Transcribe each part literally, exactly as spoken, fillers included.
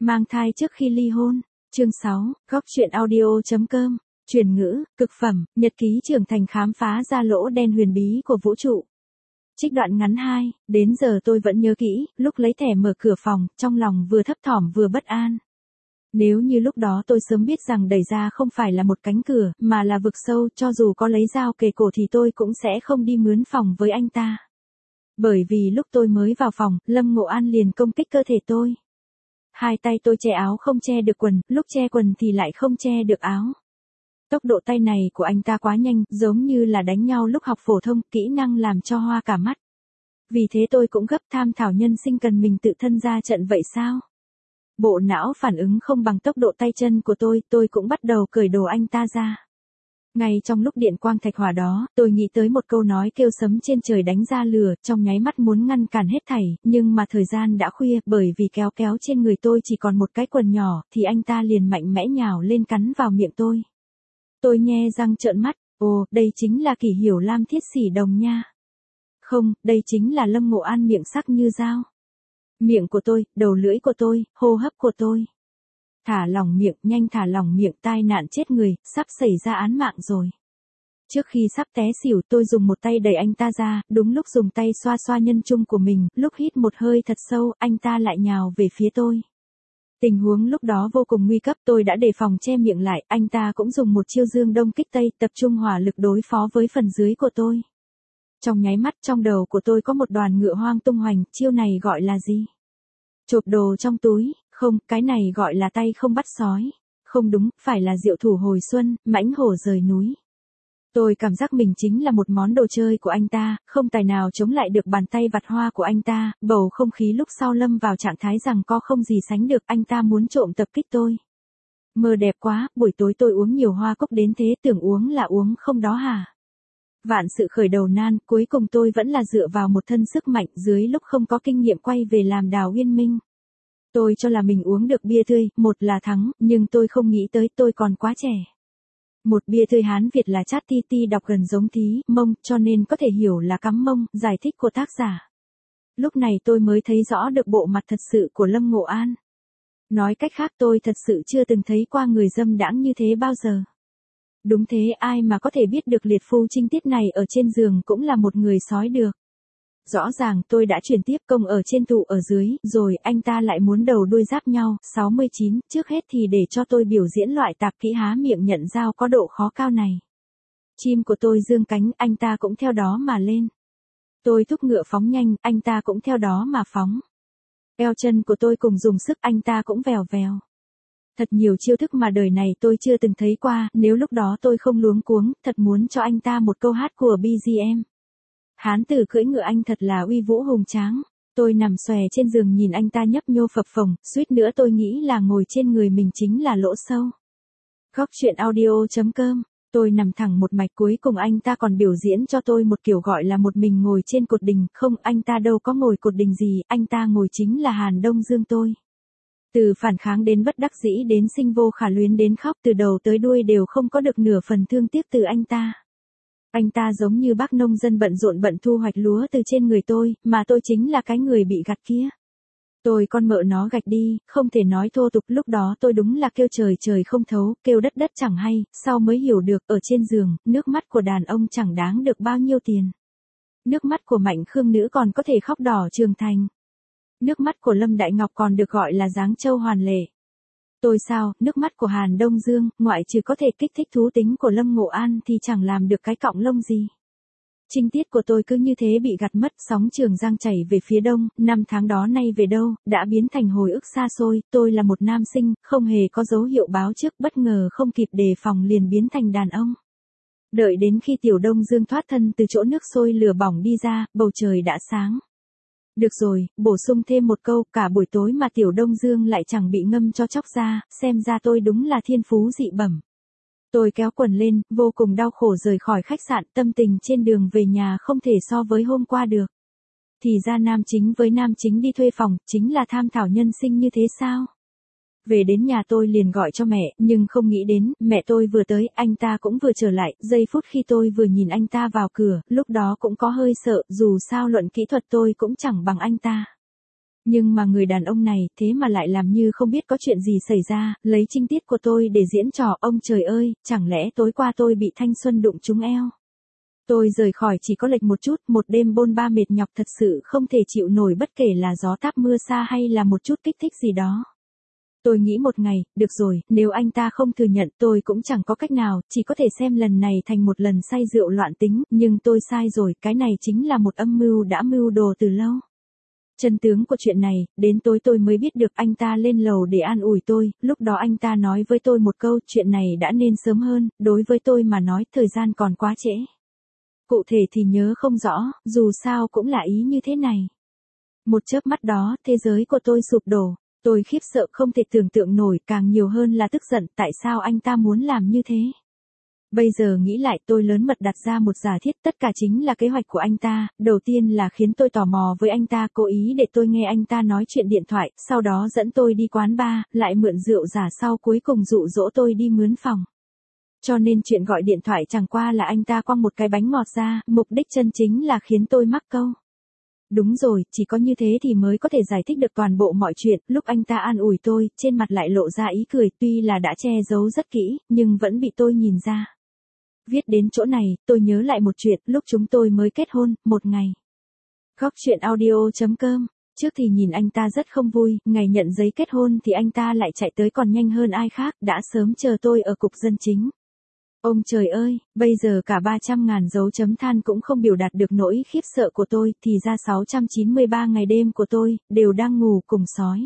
Mang thai trước khi ly hôn. Chương sáu, góc truyện audio chấm com. Truyền ngữ, cực phẩm, nhật ký trưởng thành khám phá ra lỗ đen huyền bí của vũ trụ. Trích đoạn ngắn hai, đến giờ tôi vẫn nhớ kỹ, lúc lấy thẻ mở cửa phòng, trong lòng vừa thấp thỏm vừa bất an. Nếu như lúc đó tôi sớm biết rằng đẩy ra không phải là một cánh cửa, mà là vực sâu, cho dù có lấy dao kề cổ thì tôi cũng sẽ không đi mướn phòng với anh ta. Bởi vì lúc tôi mới vào phòng, Lâm Ngộ An liền công kích cơ thể tôi. Hai tay tôi che áo không che được quần, lúc che quần thì lại không che được áo. Tốc độ tay này của anh ta quá nhanh, giống như là đánh nhau lúc học phổ thông, kỹ năng làm cho hoa cả mắt. Vì thế tôi cũng gấp, tham thảo nhân sinh cần mình tự thân ra trận vậy sao? Bộ não phản ứng không bằng tốc độ tay chân của tôi, tôi cũng bắt đầu cởi đồ anh ta ra. Ngay trong lúc điện quang thạch hỏa đó, tôi nghĩ tới một câu nói kêu sấm trên trời đánh ra lửa, trong nháy mắt muốn ngăn cản hết thảy, nhưng mà thời gian đã khuya, bởi vì kéo kéo trên người tôi chỉ còn một cái quần nhỏ, thì anh ta liền mạnh mẽ nhào lên cắn vào miệng tôi. Tôi nhe răng trợn mắt, ồ, đây chính là Kỷ Hiểu Lam Thiết Sỉ Đồng nha. Không, đây chính là Lâm Ngộ An miệng sắc như dao. Miệng của tôi, đầu lưỡi của tôi, hô hấp của tôi. Thả lỏng miệng, nhanh thả lỏng miệng, tai nạn chết người, sắp xảy ra án mạng rồi. Trước khi sắp té xỉu, tôi dùng một tay đẩy anh ta ra, đúng lúc dùng tay xoa xoa nhân trung của mình, lúc hít một hơi thật sâu, anh ta lại nhào về phía tôi. Tình huống lúc đó vô cùng nguy cấp, tôi đã đề phòng che miệng lại, anh ta cũng dùng một chiêu dương đông kích tây, tập trung hỏa lực đối phó với phần dưới của tôi. Trong nháy mắt, trong đầu của tôi có một đoàn ngựa hoang tung hoành, chiêu này gọi là gì? Chộp đồ trong túi, không, cái này gọi là tay không bắt sói. Không đúng, phải là diệu thủ hồi xuân, mãnh hổ rời núi. Tôi cảm giác mình chính là một món đồ chơi của anh ta, không tài nào chống lại được bàn tay vặt hoa của anh ta, bầu không khí lúc sau lâm vào trạng thái rằng có không gì sánh được, anh ta muốn trộm tập kích tôi. Mơ đẹp quá, buổi tối tôi uống nhiều hoa cốc đến thế, tưởng uống là uống không đó hả? Vạn sự khởi đầu nan, cuối cùng tôi vẫn là dựa vào một thân sức mạnh dưới lúc không có kinh nghiệm quay về làm Đào Uyên Minh. Tôi cho là mình uống được bia tươi, một là thắng, nhưng tôi không nghĩ tới tôi còn quá trẻ. Một bia tươi Hán Việt là chát ti ti đọc gần giống tí, mông, cho nên có thể hiểu là cắm mông, giải thích của tác giả. Lúc này tôi mới thấy rõ được bộ mặt thật sự của Lâm Ngộ An. Nói cách khác tôi thật sự chưa từng thấy qua người dâm đãng như thế bao giờ. Đúng thế, ai mà có thể biết được liệt phu trinh tiết này ở trên giường cũng là một người sói được. Rõ ràng tôi đã chuyển tiếp công ở trên tụ ở dưới, rồi anh ta lại muốn đầu đuôi giáp nhau. sáu mươi chín, trước hết thì để cho tôi biểu diễn loại tạp kỹ há miệng nhận dao có độ khó cao này. Chim của tôi dương cánh, anh ta cũng theo đó mà lên. Tôi thúc ngựa phóng nhanh, anh ta cũng theo đó mà phóng. Eo chân của tôi cùng dùng sức, anh ta cũng vèo vèo. Thật nhiều chiêu thức mà đời này tôi chưa từng thấy qua, nếu lúc đó tôi không luống cuống, thật muốn cho anh ta một câu hát của bê giê em. Hán tử cưỡi ngựa anh thật là uy vũ hùng tráng. Tôi nằm xòe trên giường nhìn anh ta nhấp nhô phập phồng, suýt nữa tôi nghĩ là ngồi trên người mình chính là lỗ sâu. Góc truyện audio chấm com. Tôi nằm thẳng một mạch, cuối cùng anh ta còn biểu diễn cho tôi một kiểu gọi là một mình ngồi trên cột đình. Không, anh ta đâu có ngồi cột đình gì, anh ta ngồi chính là Hàn Đông Dương tôi. Từ phản kháng đến bất đắc dĩ đến sinh vô khả luyến đến khóc, từ đầu tới đuôi đều không có được nửa phần thương tiếc từ anh ta. Anh ta giống như bác nông dân bận rộn bận thu hoạch lúa từ trên người tôi, mà tôi chính là cái người bị gặt kia. Tôi con mợ nó gạch đi, không thể nói thô tục, lúc đó tôi đúng là kêu trời trời không thấu, kêu đất đất chẳng hay, sau mới hiểu được, ở trên giường, nước mắt của đàn ông chẳng đáng được bao nhiêu tiền. Nước mắt của Mạnh Khương nữ còn có thể khóc đỏ trường thành. Nước mắt của Lâm Đại Ngọc còn được gọi là Giáng Châu Hoàn Lệ. Tôi sao, nước mắt của Hàn Đông Dương, ngoại trừ có thể kích thích thú tính của Lâm Ngộ An thì chẳng làm được cái cọng lông gì. Trinh tiết của tôi cứ như thế bị gặt mất, sóng Trường Giang chảy về phía đông, năm tháng đó nay về đâu, đã biến thành hồi ức xa xôi, tôi là một nam sinh, không hề có dấu hiệu báo trước, bất ngờ không kịp đề phòng liền biến thành đàn ông. Đợi đến khi Tiểu Đông Dương thoát thân từ chỗ nước sôi lửa bỏng đi ra, bầu trời đã sáng. Được rồi, bổ sung thêm một câu, cả buổi tối mà Tiểu Đông Dương lại chẳng bị ngâm cho chóc ra, xem ra tôi đúng là thiên phú dị bẩm. Tôi kéo quần lên, vô cùng đau khổ rời khỏi khách sạn, tâm tình trên đường về nhà không thể so với hôm qua được. Thì ra nam chính với nam chính đi thuê phòng, chính là tham thảo nhân sinh như thế sao? Về đến nhà tôi liền gọi cho mẹ, nhưng không nghĩ đến, mẹ tôi vừa tới, anh ta cũng vừa trở lại, giây phút khi tôi vừa nhìn anh ta vào cửa, lúc đó cũng có hơi sợ, dù sao luận kỹ thuật tôi cũng chẳng bằng anh ta. Nhưng mà người đàn ông này thế mà lại làm như không biết có chuyện gì xảy ra, lấy trinh tiết của tôi để diễn trò. Ông trời ơi, chẳng lẽ tối qua tôi bị thanh xuân đụng trúng eo? Tôi rời khỏi chỉ có lệch một chút, một đêm bôn ba mệt nhọc thật sự không thể chịu nổi bất kể là gió táp mưa xa hay là một chút kích thích gì đó. Tôi nghĩ một ngày, được rồi, nếu anh ta không thừa nhận tôi cũng chẳng có cách nào, chỉ có thể xem lần này thành một lần say rượu loạn tính, nhưng tôi sai rồi, cái này chính là một âm mưu đã mưu đồ từ lâu. Chân tướng của chuyện này, đến tối tôi mới biết được anh ta lên lầu để an ủi tôi, lúc đó anh ta nói với tôi một câu, chuyện này đã nên sớm hơn, đối với tôi mà nói thời gian còn quá trễ. Cụ thể thì nhớ không rõ, dù sao cũng là ý như thế này. Một chớp mắt đó, thế giới của tôi sụp đổ, tôi khiếp sợ không thể tưởng tượng nổi, càng nhiều hơn là tức giận, tại sao anh ta muốn làm như thế. Bây giờ nghĩ lại tôi lớn mật đặt ra một giả thiết, tất cả chính là kế hoạch của anh ta, đầu tiên là khiến tôi tò mò với anh ta, cố ý để tôi nghe anh ta nói chuyện điện thoại, sau đó dẫn tôi đi quán bar, lại mượn rượu giả sau cuối cùng dụ dỗ tôi đi mướn phòng. Cho nên chuyện gọi điện thoại chẳng qua là anh ta quăng một cái bánh ngọt ra, mục đích chân chính là khiến tôi mắc câu. Đúng rồi, chỉ có như thế thì mới có thể giải thích được toàn bộ mọi chuyện, lúc anh ta an ủi tôi, trên mặt lại lộ ra ý cười, tuy là đã che giấu rất kỹ, nhưng vẫn bị tôi nhìn ra. Viết đến chỗ này, tôi nhớ lại một chuyện, lúc chúng tôi mới kết hôn, một ngày. Góc chuyện audio chấm com, trước thì nhìn anh ta rất không vui, ngày nhận giấy kết hôn thì anh ta lại chạy tới còn nhanh hơn ai khác, đã sớm chờ tôi ở cục dân chính. Ông trời ơi, bây giờ cả ba trăm ngàn dấu chấm than cũng không biểu đạt được nỗi khiếp sợ của tôi, thì ra sáu trăm chín mươi ba ngày đêm của tôi, đều đang ngủ cùng sói.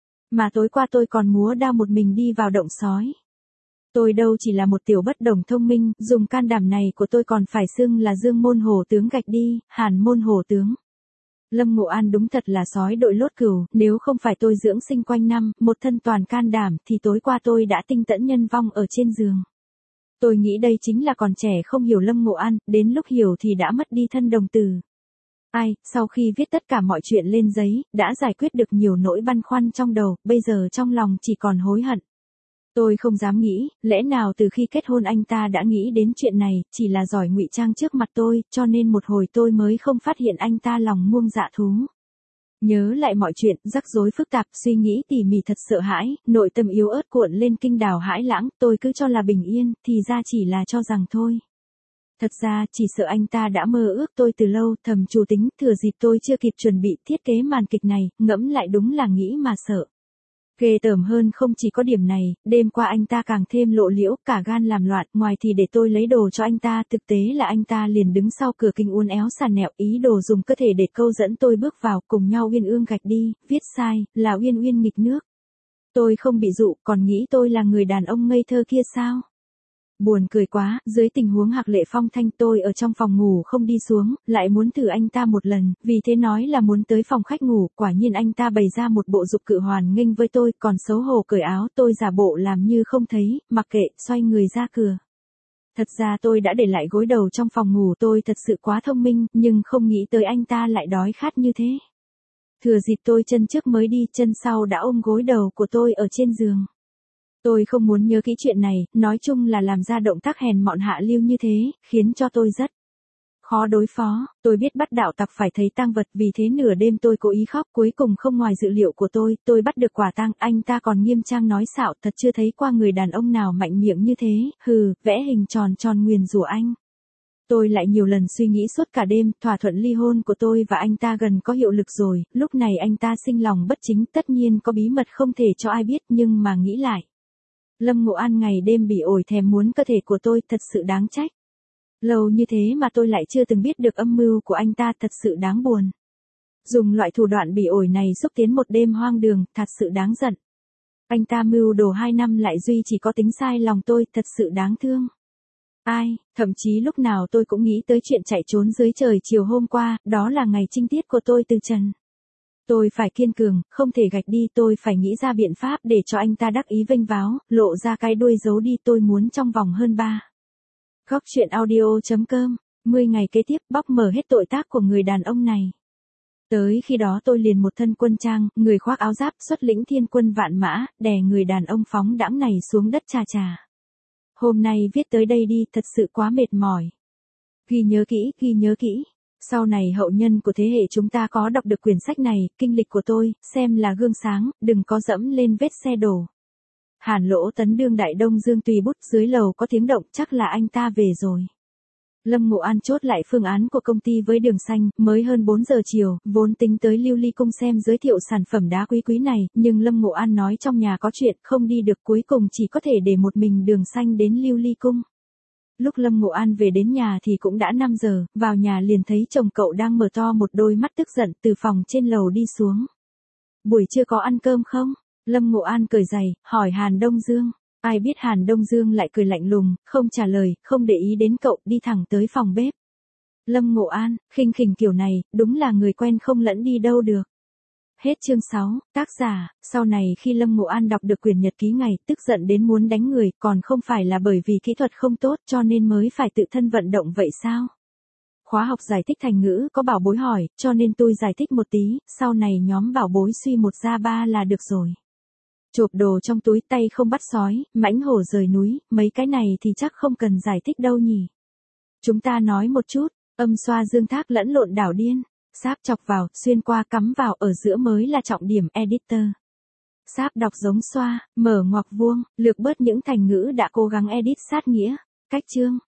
Mà tối qua tôi còn múa đao một mình đi vào động sói. Tôi đâu chỉ là một tiểu bất đồng thông minh, dùng can đảm này của tôi còn phải xưng là Dương Môn Hổ Tướng gạch đi, Hàn Môn Hổ Tướng. Lâm Ngộ An đúng thật là sói đội lốt cừu, nếu không phải tôi dưỡng sinh quanh năm, một thân toàn can đảm, thì tối qua tôi đã tinh tẫn nhân vong ở trên giường. Tôi nghĩ đây chính là còn trẻ không hiểu Lâm Ngộ An, đến lúc hiểu thì đã mất đi thân đồng tử. Ai, sau khi viết tất cả mọi chuyện lên giấy, đã giải quyết được nhiều nỗi băn khoăn trong đầu, bây giờ trong lòng chỉ còn hối hận. Tôi không dám nghĩ, lẽ nào từ khi kết hôn anh ta đã nghĩ đến chuyện này, chỉ là giỏi ngụy trang trước mặt tôi, cho nên một hồi tôi mới không phát hiện anh ta lòng muông dạ thú. Nhớ lại mọi chuyện, rắc rối phức tạp, suy nghĩ tỉ mỉ thật sợ hãi, nội tâm yếu ớt cuộn lên kinh đảo hãi lãng, tôi cứ cho là bình yên, thì ra chỉ là cho rằng thôi. Thật ra, chỉ sợ anh ta đã mơ ước tôi từ lâu, thầm chủ tính, thừa dịp tôi chưa kịp chuẩn bị thiết kế màn kịch này, ngẫm lại đúng là nghĩ mà sợ. Ghê tởm hơn không chỉ có điểm này, đêm qua anh ta càng thêm lộ liễu, cả gan làm loạn, ngoài thì để tôi lấy đồ cho anh ta, thực tế là anh ta liền đứng sau cửa kinh uốn éo sàn nẹo, ý đồ dùng cơ thể để câu dẫn tôi bước vào, cùng nhau uyên ương gạch đi, viết sai, là uyên uyên nghịch nước. Tôi không bị dụ, còn nghĩ tôi là người đàn ông ngây thơ kia sao? Buồn cười quá, dưới tình huống hạc lệ phong thanh tôi ở trong phòng ngủ không đi xuống, lại muốn thử anh ta một lần, vì thế nói là muốn tới phòng khách ngủ, quả nhiên anh ta bày ra một bộ dục cự hoàn nghênh với tôi, còn xấu hổ cởi áo, tôi giả bộ làm như không thấy, mặc kệ, xoay người ra cửa. Thật ra tôi đã để lại gối đầu trong phòng ngủ, tôi thật sự quá thông minh, nhưng không nghĩ tới anh ta lại đói khát như thế. Thừa dịp tôi chân trước mới đi, chân sau đã ôm gối đầu của tôi ở trên giường. Tôi không muốn nhớ kỹ chuyện này, nói chung là làm ra động tác hèn mọn hạ lưu như thế, khiến cho tôi rất khó đối phó. Tôi biết bắt đạo tặc phải thấy tang vật, vì thế nửa đêm tôi cố ý khóc, cuối cùng không ngoài dự liệu của tôi, tôi bắt được quả tang, anh ta còn nghiêm trang nói xạo, thật chưa thấy qua người đàn ông nào mạnh miệng như thế, hừ, vẽ hình tròn tròn nguyền rủa anh. Tôi lại nhiều lần suy nghĩ suốt cả đêm, thỏa thuận ly hôn của tôi và anh ta gần có hiệu lực rồi, lúc này anh ta sinh lòng bất chính, tất nhiên có bí mật không thể cho ai biết, nhưng mà nghĩ lại. Lâm Ngộ An ngày đêm bị ổi thèm muốn cơ thể của tôi, thật sự đáng trách. Lâu như thế mà tôi lại chưa từng biết được âm mưu của anh ta, thật sự đáng buồn. Dùng loại thủ đoạn bị ổi này xúc tiến một đêm hoang đường, thật sự đáng giận. Anh ta mưu đồ hai năm lại duy chỉ có tính sai lòng tôi, thật sự đáng thương. Ai, thậm chí lúc nào tôi cũng nghĩ tới chuyện chạy trốn dưới trời chiều hôm qua, đó là ngày trinh tiết của tôi từ trần. Tôi phải kiên cường, không thể gạch đi, tôi phải nghĩ ra biện pháp để cho anh ta đắc ý vênh váo, lộ ra cái đuôi giấu đi, tôi muốn trong vòng hơn ba. Góc chuyện audio chấm com, mười ngày kế tiếp bóc mở hết tội tác của người đàn ông này. Tới khi đó tôi liền một thân quân trang, người khoác áo giáp, xuất lĩnh thiên quân vạn mã, đè người đàn ông phóng đãng này xuống đất chà chà. Hôm nay viết tới đây đi, thật sự quá mệt mỏi. Ghi nhớ kỹ, ghi nhớ kỹ. Sau này hậu nhân của thế hệ chúng ta có đọc được quyển sách này, kinh lịch của tôi, xem là gương sáng, đừng có dẫm lên vết xe đổ. Hàn Lỗ Tấn đương đại Đông Dương tùy bút, dưới lầu có tiếng động, chắc là anh ta về rồi. Lâm Ngộ An chốt lại phương án của công ty với Đường Xanh, mới hơn bốn giờ chiều, vốn tính tới Lưu Ly Cung xem giới thiệu sản phẩm đá quý quý này, nhưng Lâm Ngộ An nói trong nhà có chuyện, không đi được, cuối cùng chỉ có thể để một mình Đường Xanh đến Lưu Ly Cung. Lúc Lâm Ngộ An về đến nhà thì cũng đã năm giờ, vào nhà liền thấy chồng cậu đang mở to một đôi mắt tức giận từ phòng trên lầu đi xuống. Buổi trưa có ăn cơm không? Lâm Ngộ An cởi giày, hỏi Hàn Đông Dương. Ai biết Hàn Đông Dương lại cười lạnh lùng, không trả lời, không để ý đến cậu, đi thẳng tới phòng bếp. Lâm Ngộ An, khinh khỉnh kiểu này, đúng là người quen không lẫn đi đâu được. Hết chương sáu, tác giả, sau này khi Lâm Ngộ An đọc được quyển nhật ký ngày, tức giận đến muốn đánh người, còn không phải là bởi vì kỹ thuật không tốt cho nên mới phải tự thân vận động vậy sao? Khóa học giải thích thành ngữ có bảo bối hỏi, cho nên tôi giải thích một tí, sau này nhóm bảo bối suy một ra ba là được rồi. Chộp đồ trong túi, tay không bắt sói, mãnh hổ rời núi, mấy cái này thì chắc không cần giải thích đâu nhỉ. Chúng ta nói một chút, âm xoa dương thác lẫn lộn đảo điên, sáp chọc vào, xuyên qua cắm vào, ở giữa mới là trọng điểm. Editor. Sáp đọc giống xoa, mở ngoặc vuông, lược bớt những thành ngữ đã cố gắng edit sát nghĩa. Cách chương.